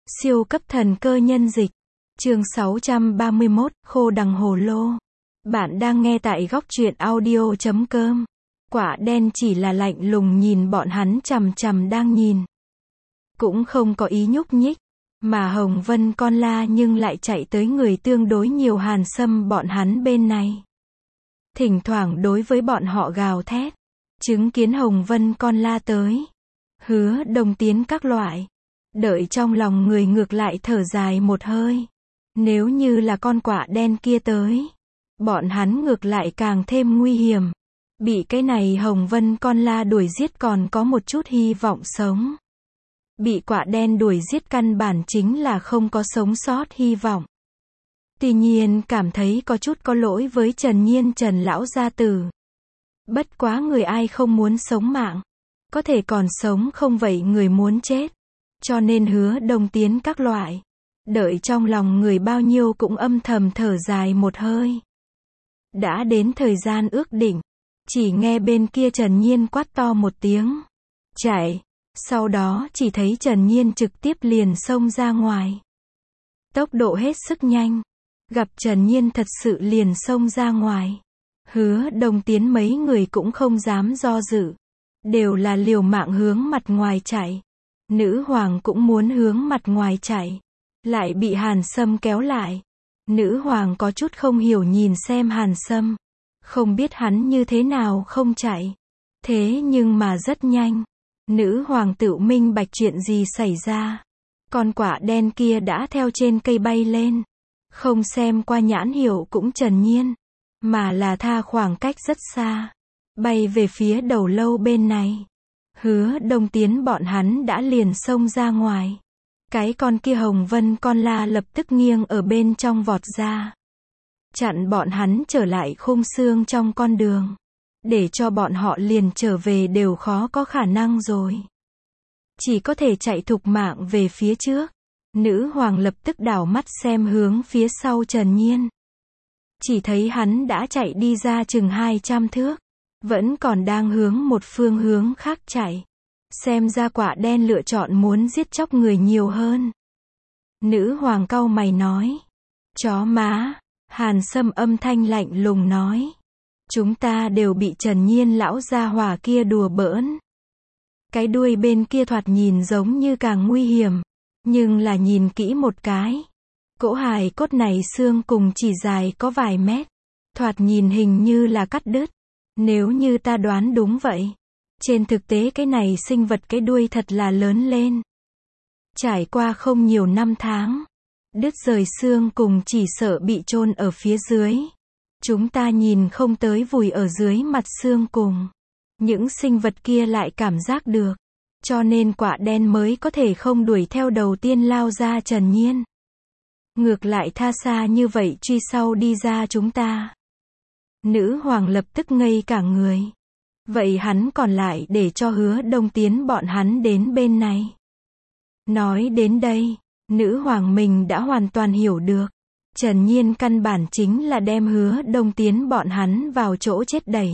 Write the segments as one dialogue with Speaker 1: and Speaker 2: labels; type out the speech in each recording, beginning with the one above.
Speaker 1: Siêu cấp thần cơ nhân dịch. Chương 631, Khô đằng hồ lô. Bạn đang nghe tại góc truyện audio.com. Quả đen chỉ là lạnh lùng nhìn bọn hắn chằm chằm đang nhìn. Cũng không có ý nhúc nhích. Mà Hồng Vân con la nhưng lại chạy tới người tương đối nhiều Hàn Sâm bọn hắn bên này. Thỉnh thoảng đối với bọn họ gào thét. Chứng kiến Hồng Vân con la tới. Hứa Đông Tiến các loại. Đợi trong lòng người ngược lại thở dài một hơi. Nếu như là con quạ đen kia tới. Bọn hắn ngược lại càng thêm nguy hiểm. Bị cái này Hồng Vân con la đuổi giết còn có một chút hy vọng sống. Bị quạ đen đuổi giết căn bản chính là không có sống sót hy vọng. Tuy nhiên cảm thấy có chút có lỗi với Trần Nhiên Trần lão gia tử. Bất quá người ai không muốn sống mạng. Có thể còn sống không vậy người muốn chết. Cho nên Hứa Đông Tiến các loại. Đợi trong lòng người bao nhiêu cũng âm thầm thở dài một hơi. Đã đến thời gian ước định. Chỉ nghe bên kia Trần Nhiên quát to một tiếng. Chạy. Sau đó chỉ thấy Trần Nhiên trực tiếp liền xông ra ngoài. Tốc độ hết sức nhanh. Gặp Trần Nhiên thật sự liền xông ra ngoài. Hứa Đông Tiến mấy người cũng không dám do dự. Đều là liều mạng hướng mặt ngoài chạy. Nữ hoàng cũng muốn hướng mặt ngoài chạy. Lại bị Hàn Sâm kéo lại. Nữ hoàng có chút không hiểu nhìn xem Hàn Sâm. Không biết hắn như thế nào không chạy. Thế nhưng mà rất nhanh. Nữ hoàng tự minh bạch chuyện gì xảy ra. Con quạ đen kia đã theo trên cây bay lên. Không xem qua nhãn hiệu cũng Trần Nhiên. Mà là tha khoảng cách rất xa. Bay về phía đầu lâu bên này. Hứa Đông Tiến bọn hắn đã liền xông ra ngoài. Cái con kia Hồng Vân con la lập tức nghiêng ở bên trong vọt ra. Chặn bọn hắn trở lại khung xương trong con đường. Để cho bọn họ liền trở về đều khó có khả năng rồi. Chỉ có thể chạy thục mạng về phía trước. Nữ hoàng lập tức đảo mắt xem hướng phía sau Trần Nhiên. Chỉ thấy hắn đã chạy đi ra chừng 200 thước. Vẫn còn đang hướng một phương hướng khác chạy. Xem ra quạ đen lựa chọn muốn giết chóc người nhiều hơn. Nữ hoàng cau mày nói. Chó má. Hàn Sâm âm thanh lạnh lùng nói. Chúng ta đều bị Trần Nhiên lão gia hỏa kia đùa bỡn. Cái đuôi bên kia thoạt nhìn giống như càng nguy hiểm. Nhưng là nhìn kỹ một cái. Cỗ hài cốt này xương cùng chỉ dài có vài mét. Thoạt nhìn hình như là cắt đứt. Nếu như ta đoán đúng vậy. Trên thực tế cái này sinh vật cái đuôi thật là lớn lên. Trải qua không nhiều năm tháng. Đứt rời xương cùng chỉ sợ bị chôn ở phía dưới. Chúng ta nhìn không tới vùi ở dưới mặt xương cùng. Những sinh vật kia lại cảm giác được. Cho nên quạ đen mới có thể không đuổi theo đầu tiên lao ra Trần Nhiên. Ngược lại tha xa như vậy truy sau đi ra chúng ta. Nữ hoàng lập tức ngây cả người. Vậy hắn còn lại để cho Hứa Đông Tiến bọn hắn đến bên này. Nói đến đây, nữ hoàng mình đã hoàn toàn hiểu được. Trần Nhiên căn bản chính là đem Hứa Đông Tiến bọn hắn vào chỗ chết đẩy.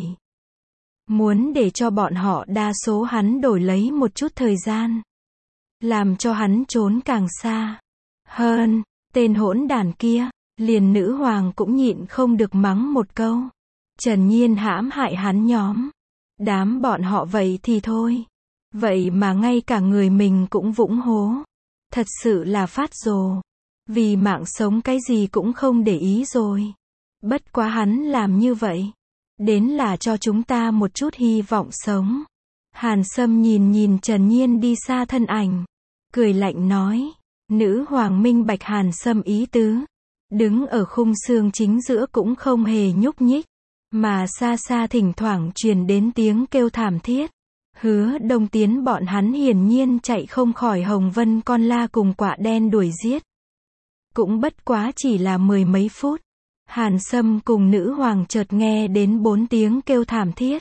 Speaker 1: Muốn để cho bọn họ đa số hắn đổi lấy một chút thời gian. Làm cho hắn trốn càng xa. Hơn, tên hỗn đản kia, liền nữ hoàng cũng nhịn không được mắng một câu. Trần Nhiên hãm hại hắn nhóm. Đám bọn họ vậy thì thôi. Vậy mà ngay cả người mình cũng vũng hố. Thật sự là phát rồ. Vì mạng sống cái gì cũng không để ý rồi. Bất quá hắn làm như vậy. Đến là cho chúng ta một chút hy vọng sống. Hàn Sâm nhìn Trần Nhiên đi xa thân ảnh. Cười lạnh nói. Nữ hoàng minh bạch Hàn Sâm ý tứ. Đứng ở khung xương chính giữa cũng không hề nhúc nhích. Mà xa xa thỉnh thoảng truyền đến tiếng kêu thảm thiết. Hứa Đông Tiến bọn hắn hiển nhiên chạy không khỏi Hồng Vân con la cùng quạ đen đuổi giết. Cũng bất quá chỉ là 10 mấy phút. Hàn Sâm cùng nữ hoàng chợt nghe đến 4 tiếng kêu thảm thiết.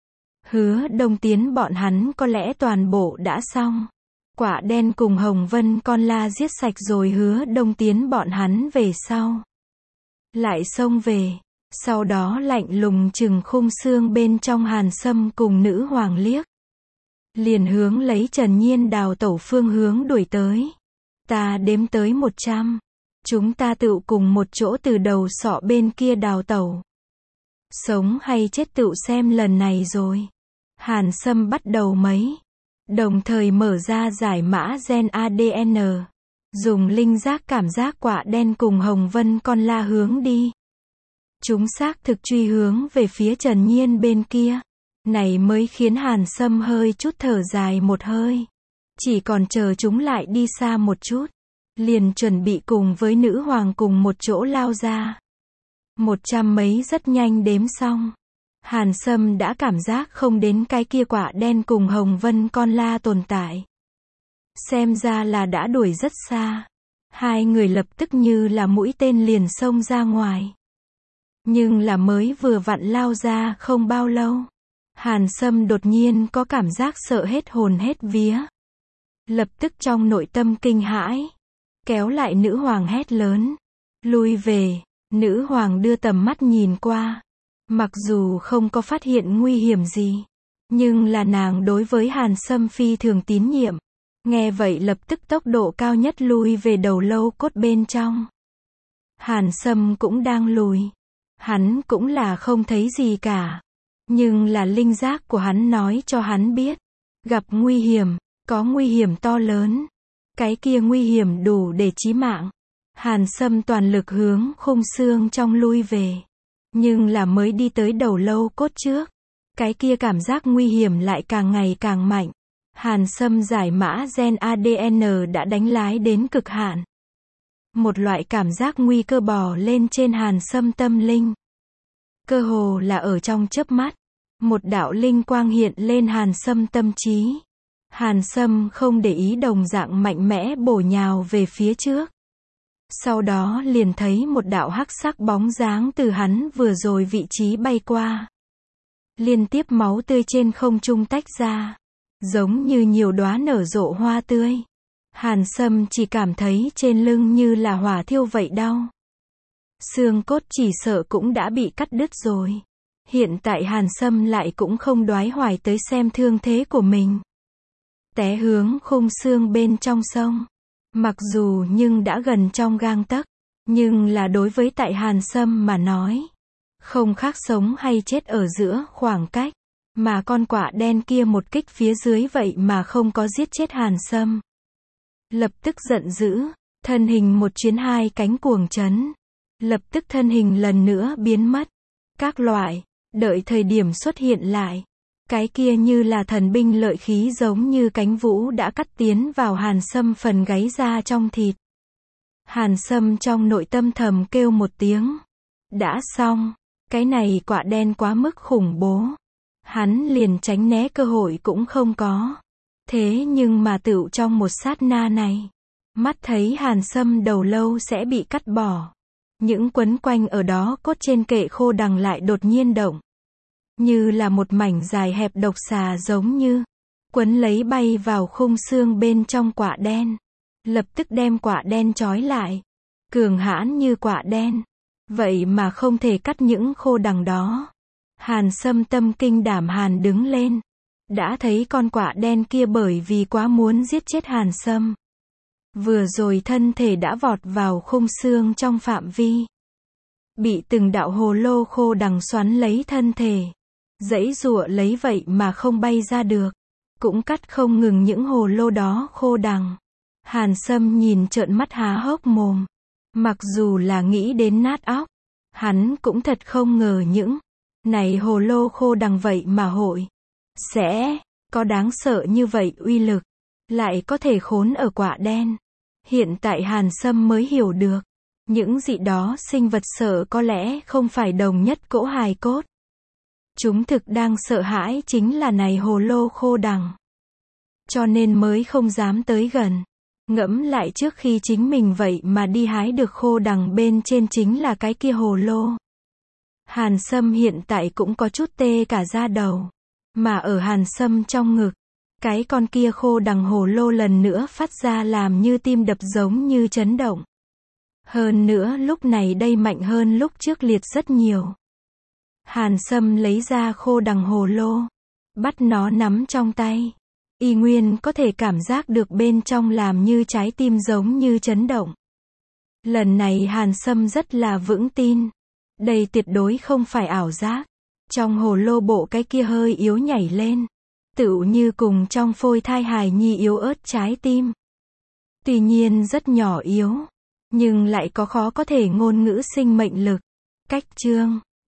Speaker 1: Hứa Đông Tiến bọn hắn có lẽ toàn bộ đã xong. Quạ đen cùng Hồng Vân con la giết sạch rồi Hứa Đông Tiến bọn hắn về sau. Lại xông về. Sau đó lạnh lùng chừng khung xương bên trong Hàn Sâm cùng nữ hoàng liếc. Liền hướng lấy Trần Nhiên đào tẩu phương hướng đuổi tới. Ta đếm tới 100. Chúng ta tựu cùng một chỗ từ đầu sọ bên kia đào tẩu. Sống hay chết tựu xem lần này rồi. Hàn Sâm bắt đầu mấy. Đồng thời mở ra giải mã gen ADN. Dùng linh giác cảm giác quả đen cùng Hồng Vân con la hướng đi. Chúng xác thực truy hướng về phía Trần Nhiên bên kia. Này mới khiến Hàn Sâm hơi chút thở dài một hơi. Chỉ còn chờ chúng lại đi xa một chút. Liền chuẩn bị cùng với nữ hoàng cùng một chỗ lao ra. 100 mấy rất nhanh đếm xong. Hàn Sâm đã cảm giác không đến cái kia quả đen cùng Hồng Vân con la tồn tại. Xem ra là đã đuổi rất xa. Hai người lập tức như là mũi tên liền xông ra ngoài. Nhưng là mới vừa vặn lao ra không bao lâu. Hàn Sâm đột nhiên có cảm giác sợ hết hồn hết vía. Lập tức trong nội tâm kinh hãi. Kéo lại nữ hoàng hét lớn. Lui về. Nữ hoàng đưa tầm mắt nhìn qua. Mặc dù không có phát hiện nguy hiểm gì. Nhưng là nàng đối với Hàn Sâm phi thường tín nhiệm. Nghe vậy lập tức tốc độ cao nhất lui về đầu lâu cốt bên trong. Hàn Sâm cũng đang lùi. Hắn cũng là không thấy gì cả. Nhưng là linh giác của hắn nói cho hắn biết. Gặp nguy hiểm, có nguy hiểm to lớn. Cái kia nguy hiểm đủ để chí mạng. Hàn Sâm toàn lực hướng khung xương trong lui về. Nhưng là mới đi tới đầu lâu cốt trước. Cái kia cảm giác nguy hiểm lại càng ngày càng mạnh. Hàn Sâm giải mã gen ADN đã đánh lái đến cực hạn. Một loại cảm giác nguy cơ bò lên trên Hàn Sâm tâm linh. Cơ hồ là ở trong chớp mắt. Một đạo linh quang hiện lên Hàn Sâm tâm trí. Hàn Sâm không để ý đồng dạng mạnh mẽ bổ nhào về phía trước. Sau đó liền thấy một đạo hắc sắc bóng dáng từ hắn vừa rồi vị trí bay qua. Liên tiếp máu tươi trên không trung tách ra. Giống như nhiều đóa nở rộ hoa tươi. Hàn Sâm chỉ cảm thấy trên lưng như là hỏa thiêu vậy đau. Xương cốt chỉ sợ cũng đã bị cắt đứt rồi. Hiện tại Hàn Sâm lại cũng không đoái hoài tới xem thương thế của mình. Té hướng khung xương bên trong sông. Mặc dù nhưng đã gần trong gang tấc. Nhưng là đối với tại Hàn Sâm mà nói. Không khác sống hay chết ở giữa khoảng cách. Mà con quả đen kia một kích phía dưới vậy mà không có giết chết Hàn Sâm. Lập tức giận dữ. Thân hình một chuyến hai cánh cuồng chấn. Lập tức thân hình lần nữa biến mất. Các loại. Đợi thời điểm xuất hiện lại. Cái kia như là thần binh lợi khí giống như cánh vũ đã cắt tiến vào Hàn Sâm phần gáy ra trong thịt. Hàn Sâm trong nội tâm thầm kêu một tiếng. Đã xong. Cái này quả đen quá mức khủng bố. Hắn liền tránh né cơ hội cũng không có. Thế nhưng mà tựu trong một sát na này. Mắt thấy Hàn Sâm đầu lâu sẽ bị cắt bỏ. Những quấn quanh ở đó cốt trên kệ khô đằng lại đột nhiên động. Như là một mảnh dài hẹp độc xà giống như. Quấn lấy bay vào khung xương bên trong quả đen. Lập tức đem quả đen trói lại. Cường hãn như quả đen. Vậy mà không thể cắt những khô đằng đó. Hàn Sâm tâm kinh đảm Hàn đứng lên. Đã thấy con quả đen kia bởi vì quá muốn giết chết Hàn Sâm. Vừa rồi thân thể đã vọt vào khung xương trong phạm vi. Bị từng đạo hồ lô khô đằng xoắn lấy thân thể. Giãy giụa lấy vậy mà không bay ra được. Cũng cắt không ngừng những hồ lô đó khô đằng. Hàn Sâm nhìn trợn mắt há hốc mồm. Mặc dù là nghĩ đến nát óc. Hắn cũng thật không ngờ những này hồ lô khô đằng vậy mà hội sẽ có đáng sợ như vậy uy lực. Lại có thể khốn ở quả đen. Hiện tại Hàn Sâm mới hiểu được. Những dị đó sinh vật sợ có lẽ không phải đồng nhất cỗ hài cốt. Chúng thực đang sợ hãi chính là này hồ lô khô đằng. Cho nên mới không dám tới gần. Ngẫm lại trước khi chính mình vậy mà đi hái được khô đằng bên trên chính là cái kia hồ lô. Hàn Sâm hiện tại cũng có chút tê cả da đầu. Mà ở Hàn Sâm trong ngực. Cái con kia khô đằng hồ lô lần nữa phát ra làm như tim đập giống như chấn động. Hơn nữa lúc này đây mạnh hơn lúc trước liệt rất nhiều. Hàn Sâm lấy ra khô đằng hồ lô. Bắt nó nắm trong tay. Y nguyên có thể cảm giác được bên trong làm như trái tim giống như chấn động. Lần này Hàn Sâm rất là vững tin. Đây tuyệt đối không phải ảo giác. Trong hồ lô bộ cái kia hơi yếu nhảy lên. Tựu như cùng trong phôi thai hài nhi yếu ớt trái tim. Tuy nhiên rất nhỏ yếu. Nhưng lại có khó có thể ngôn ngữ sinh mệnh lực. Cách chương